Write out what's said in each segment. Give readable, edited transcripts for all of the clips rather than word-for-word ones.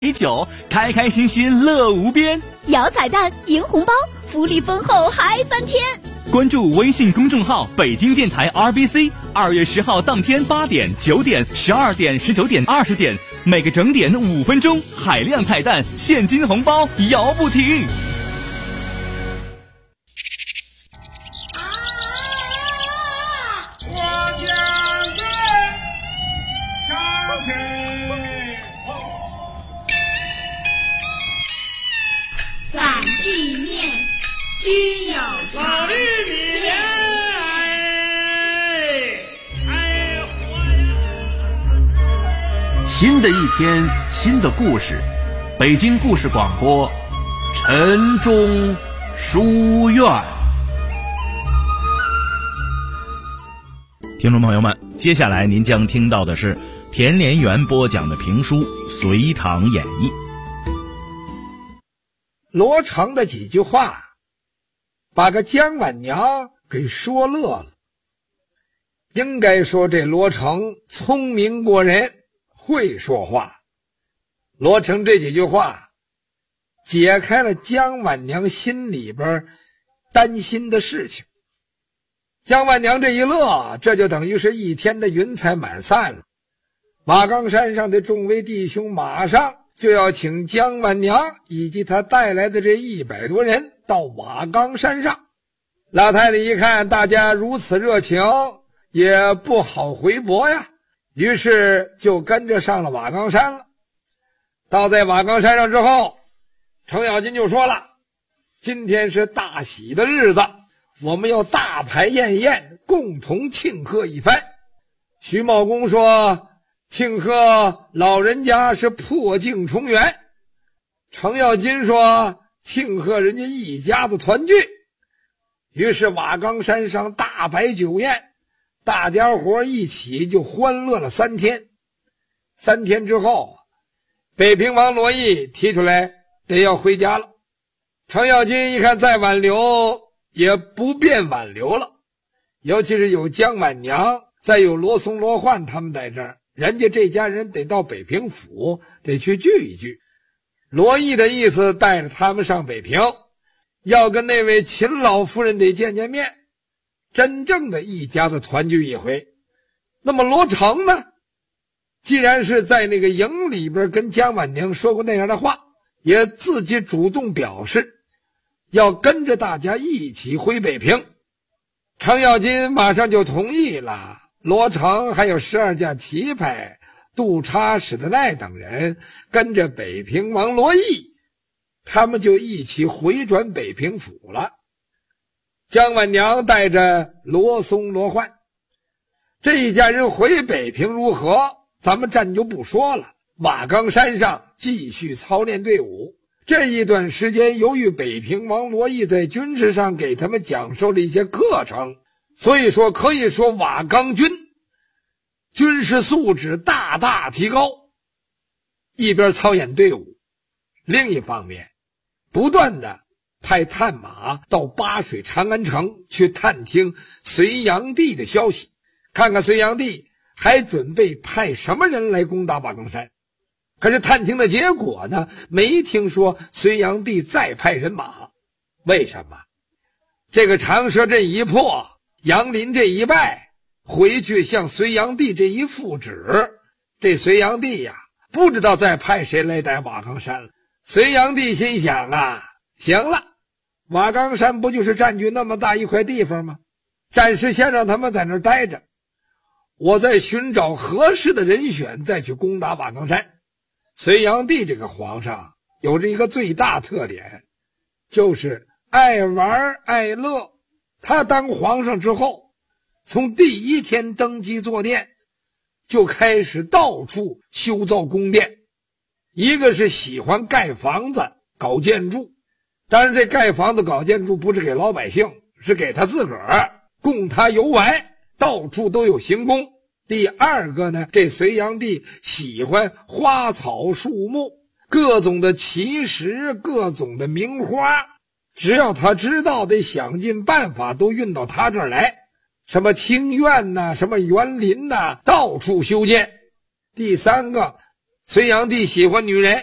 9，开开心心乐无边， 摇彩蛋赢红包，福利丰厚嗨翻天。 关注微信公众号北京电台 RBC，2月10号当天8点、9点、12点、19点、20点，每个整点5分钟，海量彩蛋，现金红包摇不停。 反地面均有老玉米莲， 新的一天，新的故事，北京故事广播，晨钟书院。 听众朋友们，接下来您将听到的是田连元播讲的评书《隋唐演义》。 罗成的几句话把个姜婉娘给说乐了。应该说这罗成聪明过人，会说话。罗成这几句话解开了姜婉娘心里边担心的事情。姜婉娘这一乐，这就等于是一天的云彩满散了。马岗山上的众位弟兄马上就要请姜婉娘以及他带来的这100多人到瓦岗山上。老太太一看大家如此热情，也不好回驳呀，于是就跟着上了瓦岗山了。到在瓦岗山上之后，程咬金就说了，今天是大喜的日子，我们要大排宴宴，共同庆贺一番。徐茂公说，庆贺老人家是破镜重圆。程咬金说，庆贺人家一家子团聚。于是瓦岗山上大摆酒宴，大家伙一起就欢乐了3天。3天之后，北平王罗毅提出来得要回家了。程咬金一看再挽留也不便挽留了，尤其是有姜婉娘，再有罗松罗焕他们在这儿，人家这家人得到北平府得去聚一聚。罗毅的意思带着他们上北平，要跟那位秦老夫人得见见面，真正的一家子团聚一回。那么罗成呢，既然是在那个营里边跟姜婉娘说过那样的话，也自己主动表示要跟着大家一起回北平。程咬金马上就同意了。罗成还有12架旗牌、杜叉、史德奈等人跟着北平王罗毅，他们就一起回转北平府了。姜婉娘带着罗松、罗焕这一家人回北平如何，咱们暂就不说了。瓦岗山上继续操练队伍。这一段时间，由于北平王罗毅在军事上给他们讲授了一些课程，所以说可以说瓦岗军军事素质大大提高。一边操演队伍，另一方面不断的派探马到巴水长安城去探听隋炀帝的消息，看看隋炀帝还准备派什么人来攻打瓦岗山。可是探听的结果呢，没听说隋炀帝再派人马。为什么？这个长蛇阵一破，杨林这一败，回去向隋炀帝这一复旨，这隋炀帝呀，不知道再派谁来打瓦岗山了。隋炀帝心想啊，行了，瓦岗山不就是占据那么大一块地方吗？暂时先让他们在那儿待着，我再寻找合适的人选再去攻打瓦岗山。隋炀帝这个皇上有着一个最大特点，就是爱玩爱乐。他当皇上之后，从第1天登基坐殿就开始到处修造宫殿。一个是喜欢盖房子搞建筑，当然这盖房子搞建筑不是给老百姓，是给他自个儿供他游玩，到处都有行宫。第二个呢，这隋炀帝喜欢花草树木，各种的奇石，各种的名花，只要他知道，得想尽办法都运到他这儿来。什么庭院呐，什么园林呐，到处修建。第三个，隋炀帝喜欢女人，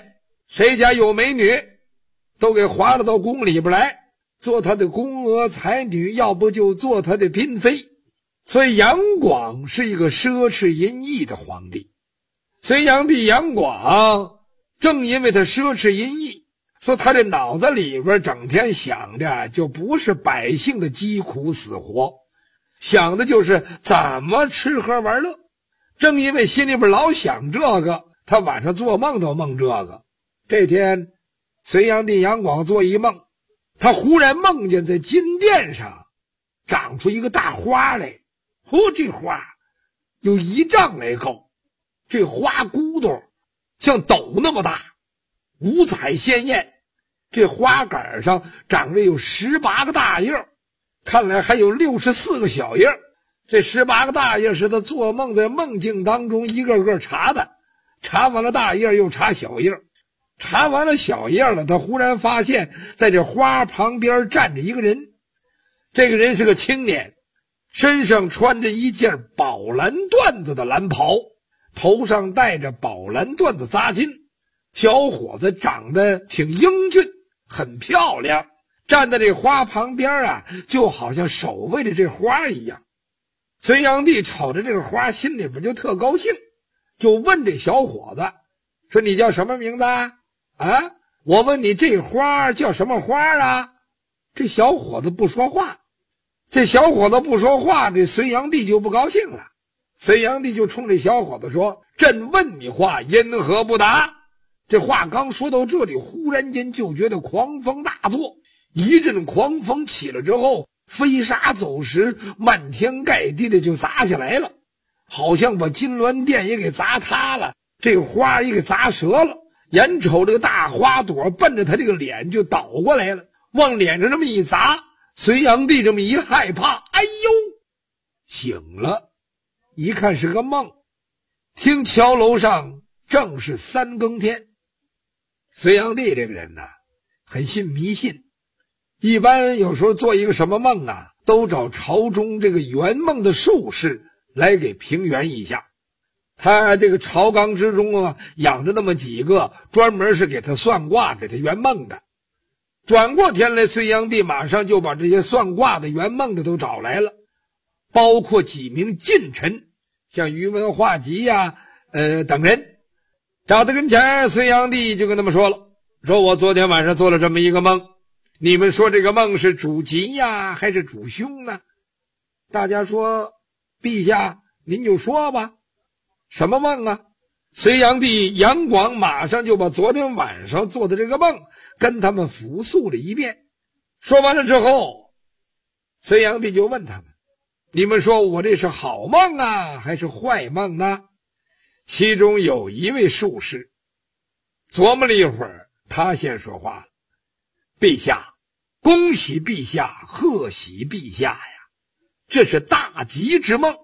谁家有美女，都给划拉到宫里边来，做他的宫娥才女，要不就做他的嫔妃。所以杨广是一个奢侈淫逸的皇帝。隋炀帝杨广正因为他奢侈淫逸，所以他这脑子里边整天想的就不是百姓的疾苦死活，想的就是怎么吃喝玩乐。正因为心里边老想这个，他晚上做梦都梦这个。这天隋炀帝杨广做一梦，他忽然梦见在金殿上长出一个大花来。这花有1丈来高，这花骨朵像斗那么大，五彩鲜艳。这花杆上长着有18个大叶，看来还有64个小叶。这18个大叶是他做梦在梦境当中一个个查的，查完了大叶又查小叶，查完了小叶了，他忽然发现在这花旁边站着一个人。这个人是个青年，身上穿着一件宝蓝缎子的蓝袍，头上戴着宝蓝缎子扎巾。小伙子长得挺英俊，很漂亮，站在这花旁边就好像守卫着这花一样。隋炀帝瞅着这个花，心里边就特高兴，就问这小伙子说：“你叫什么名字啊？我问你这花叫什么花啊？”这小伙子不说话。这小伙子不说话，这隋炀帝就不高兴了。隋炀帝就冲这小伙子说：“朕问你话，因何不答？”这话刚说到这里，忽然间就觉得狂风大作，一阵狂风起了之后，飞沙走石，漫天盖地的就砸下来了，好像把金銮殿也给砸塌了，这个花也给砸折了。眼瞅这个大花朵奔着他这个脸就倒过来了，往脸上这么一砸，隋炀帝这么一害怕，哎呦，醒了，一看是个梦。听桥楼上正是3更天。隋炀帝这个人呢，很信迷信，一般有时候做一个什么梦都找朝中这个圆梦的术士来给平原一下。他这个朝纲之中养着那么几个专门是给他算卦给他圆梦的。转过天来，隋炀帝马上就把这些算卦的圆梦的都找来了，包括几名近臣，像宇文化及等人。找到跟前，隋炀帝就跟他们说了，说我昨天晚上做了这么一个梦，你们说这个梦是主吉还是主凶呢？大家说，陛下您就说吧，什么梦啊？隋炀帝杨广马上就把昨天晚上做的这个梦跟他们复述了一遍。说完了之后，隋炀帝就问他们，你们说我这是好梦还是坏梦呢？其中有一位术士琢磨了一会儿，他先说话了，陛下，恭喜陛下，贺喜陛下呀，这是大吉之梦。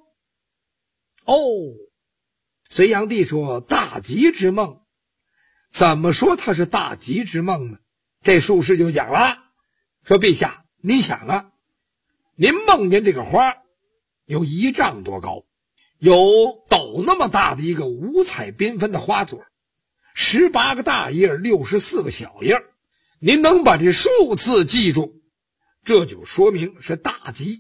隋炀帝说，大吉之梦，怎么说它是大吉之梦呢？这术士就讲了，说陛下，您想您梦见这个花有1丈多高，有斗那么大的一个五彩缤纷的花朵，18个大叶，64个小叶，您能把这数字记住，这就说明是大吉。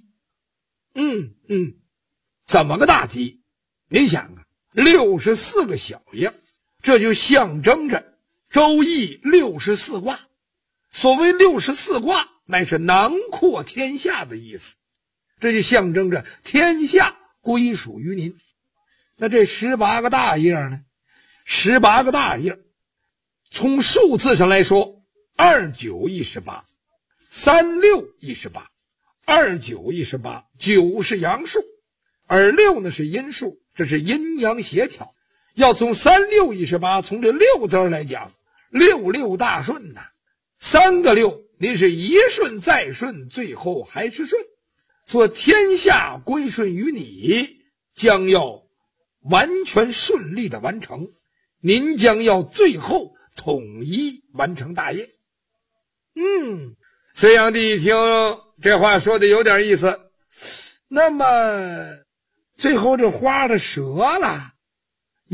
怎么个大吉？您想64个小叶，这就象征着周易64卦。所谓64卦，乃是囊括天下的意思，这就象征着天下归属于您。那这18个大叶呢？18个大叶，从数字上来说，29亦是8，36亦是8，29亦是8，9是阳数，而6呢是阴数，这是阴阳协调。要从36亦是8，从这6字来讲，66大顺3个6，您是一顺再顺，最后还是顺。说天下归顺于你，将要完全顺利的完成，您将要最后统一完成大业。隋炀帝一听这话说的有点意思，那么最后这花的折了，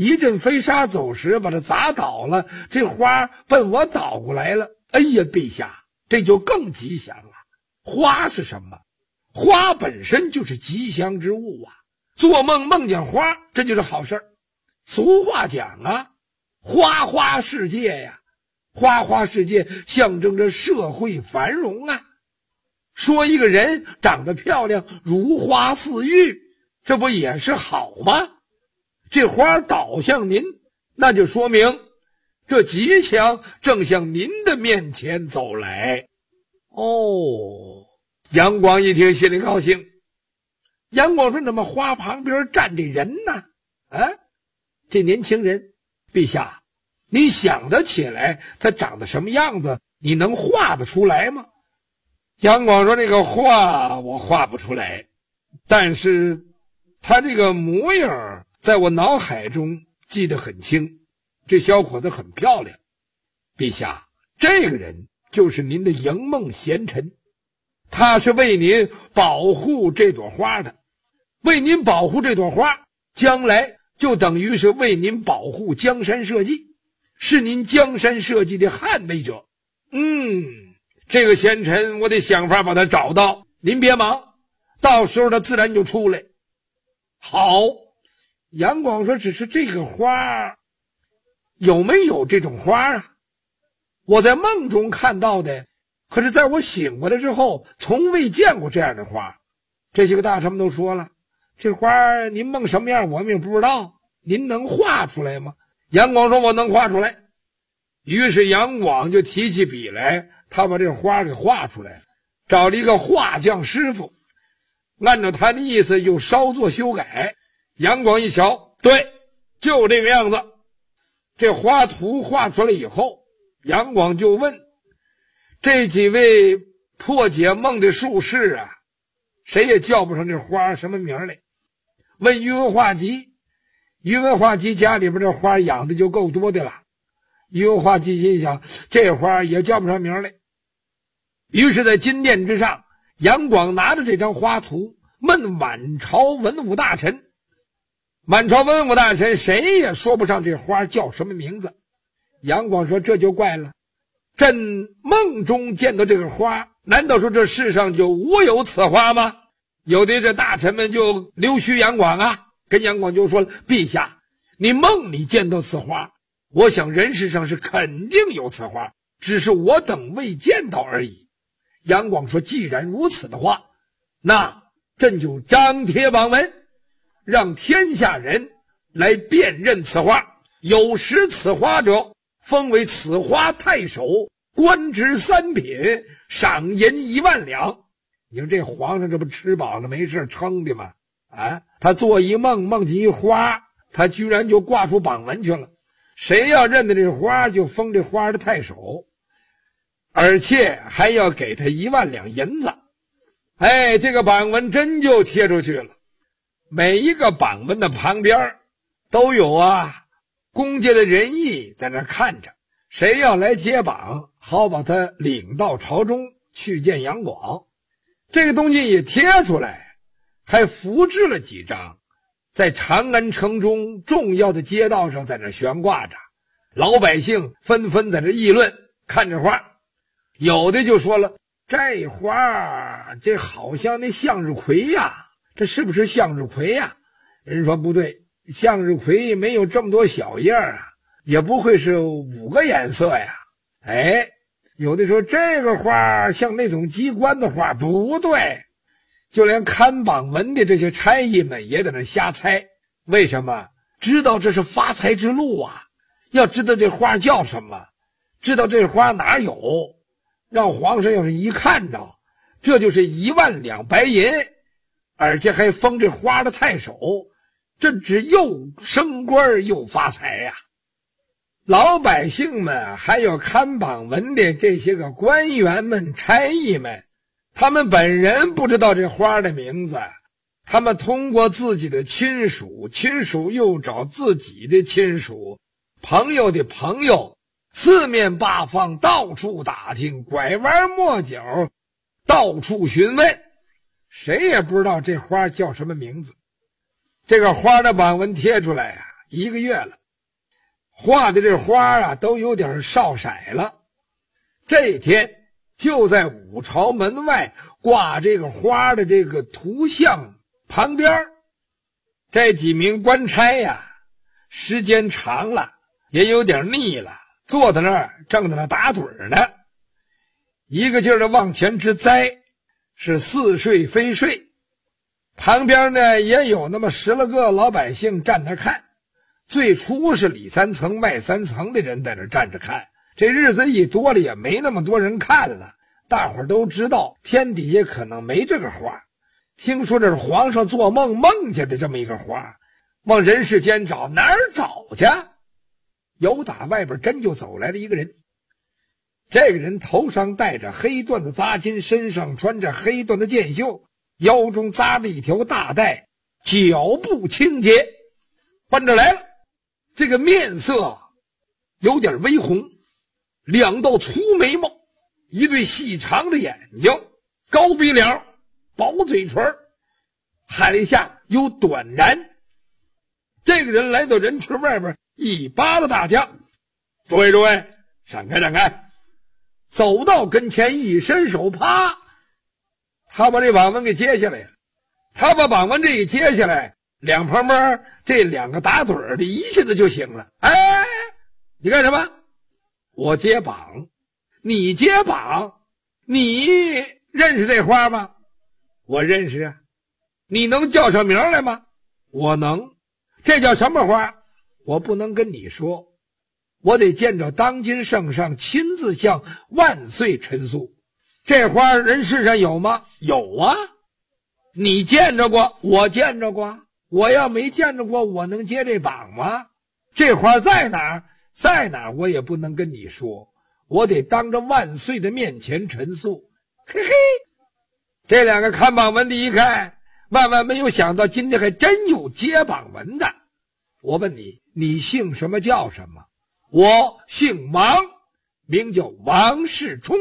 一阵飞沙走石把它砸倒了，这花奔我倒过来了。哎呀，陛下，这就更吉祥了。花是什么？花本身就是吉祥之物啊，做梦梦见花，这就是好事儿。俗话讲啊，花花世界呀，花花世界象征着社会繁荣啊。说一个人长得漂亮，如花似玉，这不也是好吗？这花倒向您，那就说明这吉祥正向您的面前走来。哦，杨广一听心里高兴。杨广说，怎么花旁边站这人呢？啊，这年轻人，陛下，你想得起来他长得什么样子？你能画得出来吗？杨广说，这个画我画不出来，但是他这个模样在我脑海中记得很清，这小伙子很漂亮。陛下，这个人就是您的迎梦贤臣，他是为您保护这朵花的，为您保护这朵花，将来就等于是为您保护江山社稷，是您江山社稷的捍卫者。这个贤臣我得想法把他找到，您别忙，到时候他自然就出来。好，杨广说，只是这个花有没有这种花啊？我在梦中看到的，可是在我醒过来之后从未见过这样的花。这些个大臣们都说了，这花您梦什么样我们也不知道，您能画出来吗？杨广说，我能画出来。于是杨广就提起笔来，他把这花给画出来了，找了一个画匠师傅，按照他的意思又稍作修改。杨广一瞧，对，就这个样子。这花图画出来以后，杨广就问这几位破解梦的术士啊，谁也叫不上这花什么名来。问于文化及，于文化及家里边这花养的就够多的了。于文化及心想，这花也叫不上名来。于是在金殿之上，杨广拿着这张花图问满朝文武大臣。满朝文武大臣谁也说不上这花叫什么名字。杨广说，这就怪了，朕梦中见到这个花，难道说这世上就无有此花吗？有的这大臣们就溜须杨广啊，跟杨广就说了，陛下，你梦里见到此花，我想人世上是肯定有此花，只是我等未见到而已。杨广说，既然如此的话，那朕就张贴榜文，让天下人来辨认此花，有识此花者封为此花太守，官职3品，赏银1万两。你说这皇上这不吃饱了没事撑的吗？啊，他做一梦，梦见一花，他居然就挂出榜文去了。谁要认得这花，就封这花的太守，而且还要给他1万两银子。哎，这个榜文真就贴出去了。每一个榜文的旁边都有公家的人役在那看着，谁要来接榜，好把他领到朝中去见杨广。这个东西也贴出来，还复制了几张，在长安城中重要的街道上在那悬挂着，老百姓纷纷在这议论，看这花。有的就说了，这花这好像那向日葵呀，这是不是向日葵呀？人说不对，向日葵没有这么多小叶啊，也不会是5个颜色呀。哎，有的说这个花像那种机关的花，不对。就连看榜文的这些差役们也在那瞎猜。为什么？知道这是发财之路啊，要知道这花叫什么，知道这花哪有，让皇上要是一看着，这就是1万两白银，而且还封这花的太守，这只又升官又发财呀。老百姓们还有看榜文的这些个官员们差役们，他们本人不知道这花的名字，他们通过自己的亲属，亲属又找自己的亲属，朋友的朋友，四面八方到处打听，拐弯抹角到处询问，谁也不知道这花叫什么名字。这个花的榜文贴出来 1个月了，画的这花啊都有点少色了。这天就在五朝门外挂这个花的这个图像旁边，这几名官差呀，时间长了也有点腻了，坐在那儿正在那打盹呢，一个劲儿的往前直栽，是似睡非睡。旁边呢也有那么10来个老百姓站那看，最初是里3层外3层的人在那站着看，这日子一多了也没那么多人看了，大伙儿都知道天底下可能没这个花，听说这是皇上做梦梦见的这么一个花，往人世间找，哪儿找去？由打外边真就走来了一个人，这个人头上戴着黑缎的扎巾，身上穿着黑缎的箭袖，腰中扎着一条大带，脚步清洁，奔着来了。这个面色有点微红，2道粗眉毛，一对细长的眼睛，高鼻梁，薄嘴唇，喊了一下有短髯。这个人来到人群外边，一扒拉大家，诸位，闪开闪开，走到跟前一伸手，啪，他把这网纹给揭下来了。他把网纹这一揭下来，两旁边这2个打盹的一下子就醒了。哎，你干什么？我揭榜。你揭榜？你认识这花吗？我认识啊。你能叫上名来吗？我能。这叫什么花？我不能跟你说，我得见着当今圣上亲自向万岁陈述。这花人世上有吗？有啊。你见着过？我见着过。我要没见着过，我能接这榜吗？这花在哪儿？在哪儿我也不能跟你说，我得当着万岁的面前陈述。嘿嘿，这2个看榜文的一看，万万没有想到今天还真有接榜文的。我问你，你姓什么叫什么？我姓王，名叫王世充。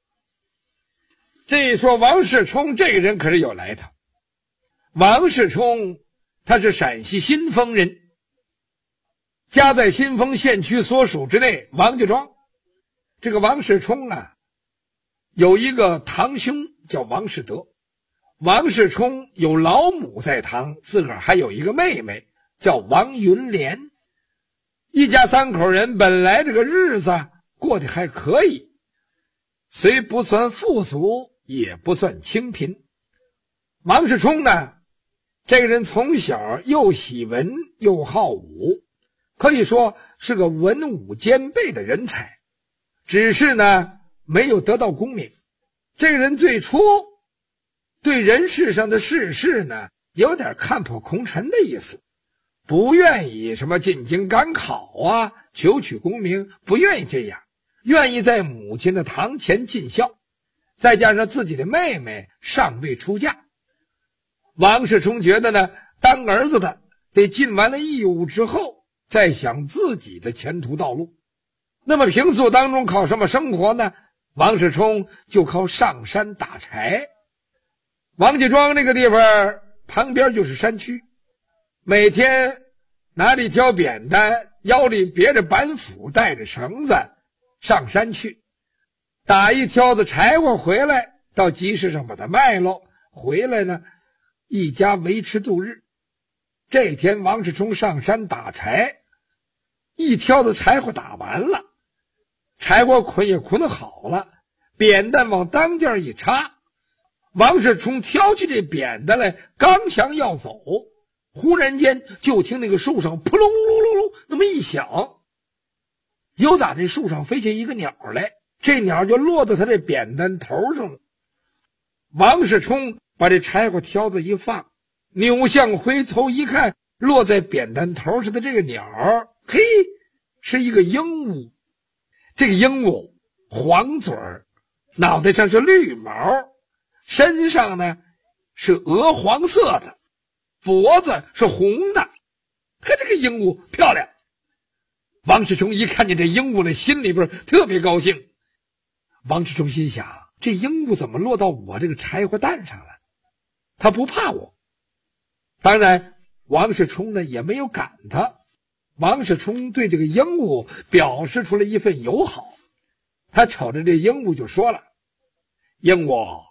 这一说王世充这个人可是有来头。王世充他是陕西新丰人，家在新丰县区所属之内王家庄。这个王世充啊，有一个堂兄叫王世德。王世充有老母在堂，自个儿还有一个妹妹叫王云莲。一家3口人本来这个日子过得还可以，虽不算富足，也不算清贫。王世充呢，这个人从小又喜文又好武，可以说是个文武兼备的人才，只是呢没有得到功名。这个人最初对人世上的世事呢有点看破红尘的意思，不愿意什么进京赶考啊，求取功名，不愿意这样，愿意在母亲的堂前尽孝，再加上自己的妹妹尚未出嫁。王世充觉得呢，当儿子的得尽完了义务之后，再想自己的前途道路。那么平素当中靠什么生活呢？王世充就靠上山打柴。王家庄这个地方旁边就是山区，每天拿着一条扁担，腰里别着板斧，带着绳子上山去，打一挑子柴火回来，到集市上把它卖喽，回来呢一家维持度日。这天王世充上山打柴，一挑子柴火打完了，柴火捆也捆好了，扁担往当间一插，王世充挑起这扁担来，刚想要走，忽然间就听那个树上扑隆隆隆隆那么一响，有打这树上飞下一个鸟来，这鸟就落到他这扁担头上了。王世充把这柴火挑子一放，扭向回头一看，落在扁担头上的这个鸟，嘿，是一个鹦鹉。这个鹦鹉黄嘴儿，脑袋上是绿毛，身上呢是鹅黄色的，脖子是红的。看这个鹦鹉漂亮。王世充一看见这鹦鹉的心里边特别高兴。王世充心想，这鹦鹉怎么落到我这个柴火担上了？他不怕我。当然王世充呢也没有赶他， 王世充对这个鹦鹉表示出了一份友好。他瞅着这鹦鹉就说了：“鹦鹉，